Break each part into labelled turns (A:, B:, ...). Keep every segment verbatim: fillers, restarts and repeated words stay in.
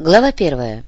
A: Глава первая.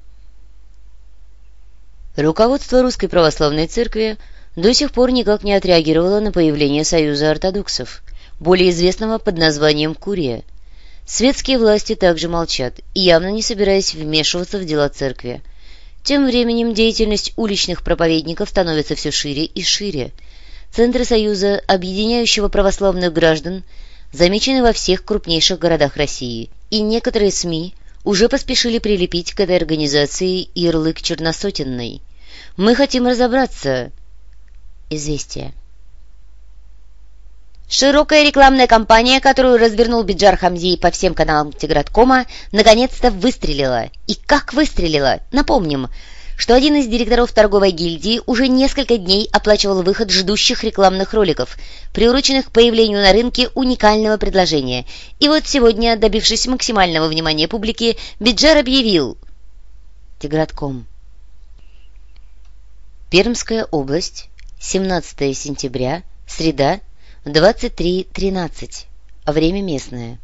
A: Руководство Русской Православной Церкви до сих пор никак не отреагировало на появление Союза ортодоксов, более известного под названием «Курия». Светские власти также молчат, явно не собираясь вмешиваться в дела Церкви. Тем временем деятельность уличных проповедников становится все шире и шире. Центры Союза, объединяющего православных граждан, замечены во всех крупнейших городах России, и некоторые СМИ уже поспешили прилепить к этой организации ярлык черносотенной. Мы хотим разобраться. Известие. Широкая рекламная кампания, которую развернул Биджар Хамзи по всем каналам Тиграткома, наконец-то выстрелила. И как выстрелила? Напомним, что один из директоров торговой гильдии уже несколько дней оплачивал выход ждущих рекламных роликов, приуроченных к появлению на рынке уникального предложения. И вот сегодня, добившись максимального внимания публики, Биджар объявил... Тигратком. Пермская область, семнадцатое сентября, среда, двадцать три тринадцать. Время местное.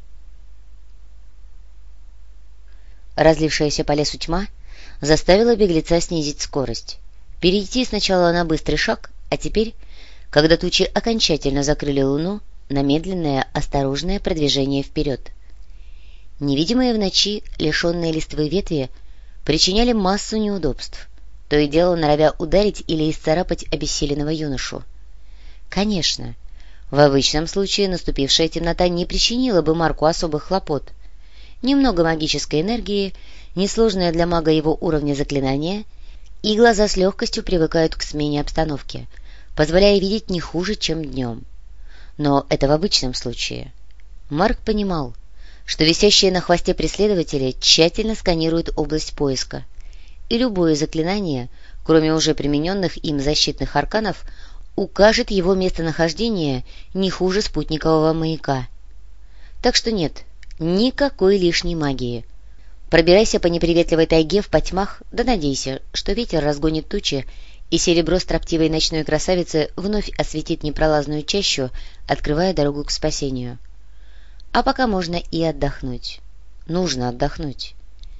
A: Разлившаяся по лесу тьма заставила беглеца снизить скорость, перейти сначала на быстрый шаг, а теперь, когда тучи окончательно закрыли луну, на медленное, осторожное продвижение вперед. Невидимые в ночи, лишенные листвы ветви, причиняли массу неудобств, то и дело норовя ударить или исцарапать обессиленного юношу. Конечно, в обычном случае наступившая темнота не причинила бы Марку особых хлопот. Немного магической энергии, несложное для мага его уровня заклинания, и глаза с легкостью привыкают к смене обстановки, позволяя видеть не хуже, чем днем. Но это в обычном случае. Марк понимал, что висящие на хвосте преследователи тщательно сканируют область поиска, и любое заклинание, кроме уже примененных им защитных арканов, укажет его местонахождение не хуже спутникового маяка. Так что нет, никакой лишней магии. Пробирайся по неприветливой тайге в потьмах, да надейся, что ветер разгонит тучи, и серебро строптивой ночной красавицы вновь осветит непролазную чащу, открывая дорогу к спасению. А пока можно и отдохнуть. Нужно отдохнуть.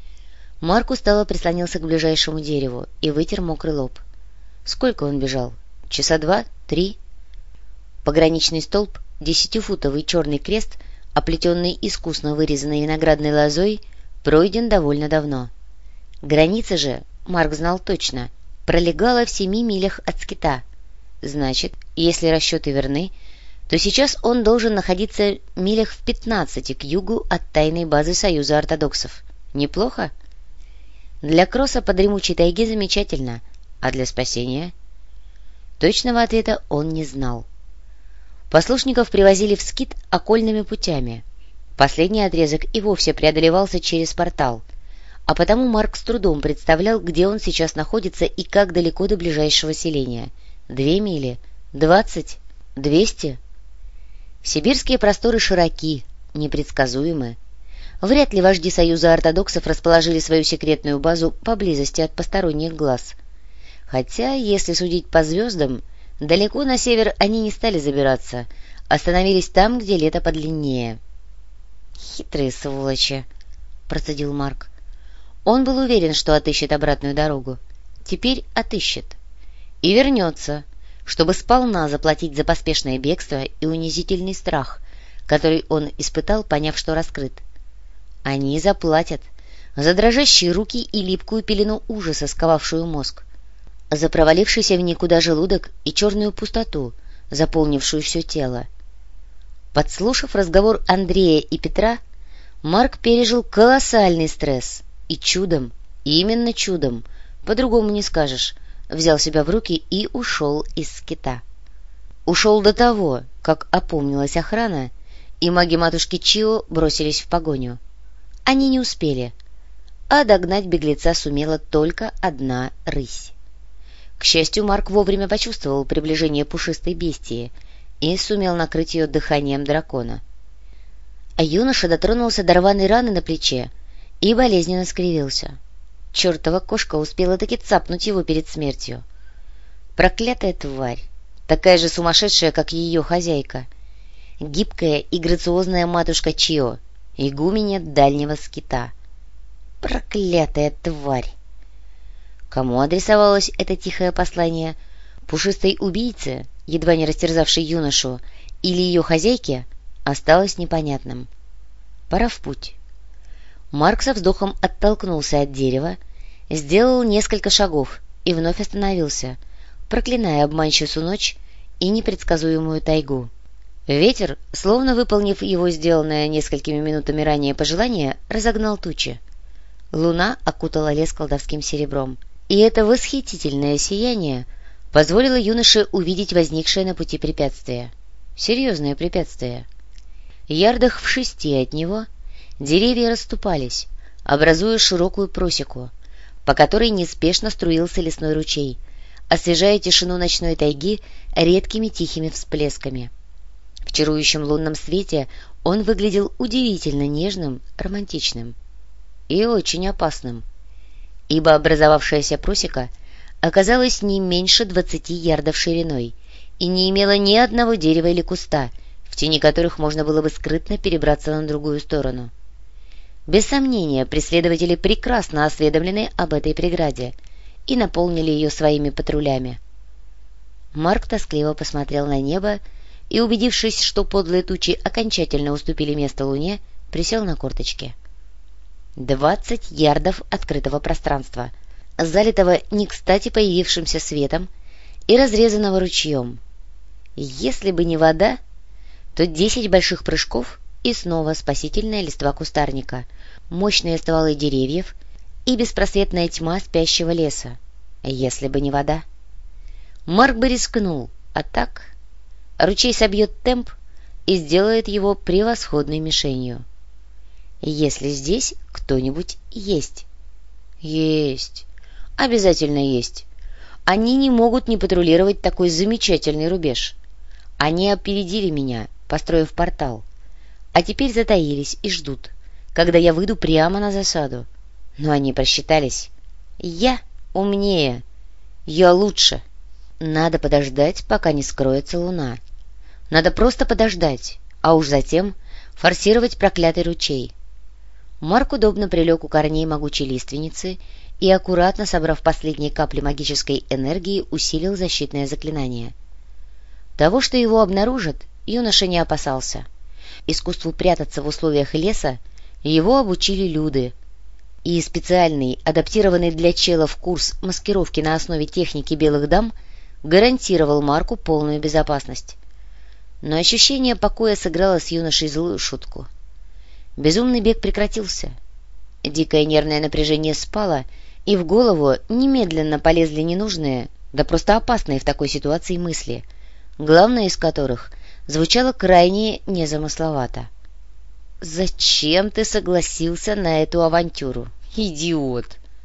A: Марк устало прислонился к ближайшему дереву и вытер мокрый лоб. Сколько он бежал? Часа два? Три? Пограничный столб, десятифутовый черный крест, оплетенный искусно вырезанной виноградной лозой, пройден довольно давно. Граница же, Марк знал точно, пролегала в семи милях от скита. Значит, если расчеты верны, то сейчас он должен находиться милях в пятнадцати к югу от тайной базы Союза ортодоксов. Неплохо? Для кросса по дремучей тайге замечательно, а для спасения? Точного ответа он не знал. Послушников привозили в скит окольными путями. Последний отрезок и вовсе преодолевался через портал, а потому Марк с трудом представлял, где он сейчас находится и как далеко до ближайшего селения. Две мили? Двадцать? Двести? Сибирские просторы широки, непредсказуемы. Вряд ли вожди Союза ортодоксов расположили свою секретную базу поблизости от посторонних глаз. Хотя, если судить по звездам, далеко на север они не стали забираться, остановились там, где лето подлиннее. «Хитрые сволочи!» — процедил Марк. Он был уверен, что отыщет обратную дорогу. Теперь отыщет. И вернется, чтобы сполна заплатить за поспешное бегство и унизительный страх, который он испытал, поняв, что раскрыт. Они заплатят за дрожащие руки и липкую пелену ужаса, сковавшую мозг, за провалившийся в никуда желудок и черную пустоту, заполнившую все тело. Подслушав разговор Андрея и Петра, Марк пережил колоссальный стресс и чудом, именно чудом, по-другому не скажешь, взял себя в руки и ушел из скита. Ушел до того, как опомнилась охрана, и маги матушки Чио бросились в погоню. Они не успели, а догнать беглеца сумела только одна рысь. К счастью, Марк вовремя почувствовал приближение пушистой бестии и сумел накрыть ее дыханием дракона. А юноша дотронулся до рваной раны на плече и болезненно скривился. Чертова кошка успела таки цапнуть его перед смертью. Проклятая тварь, такая же сумасшедшая, как ее хозяйка. Гибкая и грациозная матушка Чио, игуменья дальнего скита. Проклятая тварь! Кому адресовалось это тихое послание? Пушистой убийце, едва не растерзавшей юношу, или ее хозяйке, осталось непонятным. Пора в путь. Марк со вздохом оттолкнулся от дерева, сделал несколько шагов и вновь остановился, проклиная обманщицу ночь и непредсказуемую тайгу. Ветер, словно выполнив его сделанное несколькими минутами ранее пожелание, разогнал тучи. Луна окутала лес колдовским серебром, и это восхитительное сияние позволило юноше увидеть возникшее на пути препятствие. Серьезное препятствие. Ярдах в шести от него деревья расступались, образуя широкую просеку, по которой неспешно струился лесной ручей, освежая тишину ночной тайги редкими тихими всплесками. В чарующем лунном свете он выглядел удивительно нежным, романтичным и очень опасным, ибо образовавшаяся просека оказалась не меньше двадцати ярдов шириной и не имела ни одного дерева или куста, в тени которых можно было бы скрытно перебраться на другую сторону. Без сомнения, преследователи прекрасно осведомлены об этой преграде и наполнили ее своими патрулями. Марк тоскливо посмотрел на небо и, убедившись, что подлые тучи окончательно уступили место луне, присел на корточки. Двадцать ярдов открытого пространства, залитого не кстати появившимся светом и разрезанного ручьем. Если бы не вода, то десять больших прыжков и снова спасительная листва кустарника, мощные стволы деревьев и беспросветная тьма спящего леса. Если бы не вода. Марк бы рискнул, а так ручей собьет темп и сделает его превосходной мишенью. Если здесь кто-нибудь есть. Есть. Обязательно есть. Они не могут не патрулировать такой замечательный рубеж. Они опередили меня, построив портал, а теперь затаились и ждут, когда я выйду прямо на засаду. Но они просчитались. Я умнее. Я лучше. Надо подождать, пока не скроется луна. Надо просто подождать, а уж затем форсировать проклятый ручей. Марк удобно прилег у корней могучей лиственницы и, аккуратно собрав последние капли магической энергии, усилил защитное заклинание. Того, что его обнаружат, юноша не опасался. Искусству прятаться в условиях леса его обучили люды, и специальный, адаптированный для челов курс маскировки на основе техники белых дам гарантировал Марку полную безопасность. Но ощущение покоя сыграло с юношей злую шутку. Безумный бег прекратился. Дикое нервное напряжение спало, и в голову немедленно полезли ненужные, да просто опасные в такой ситуации мысли, главное из которых звучало крайне незамысловато. «Зачем ты согласился на эту авантюру, идиот?»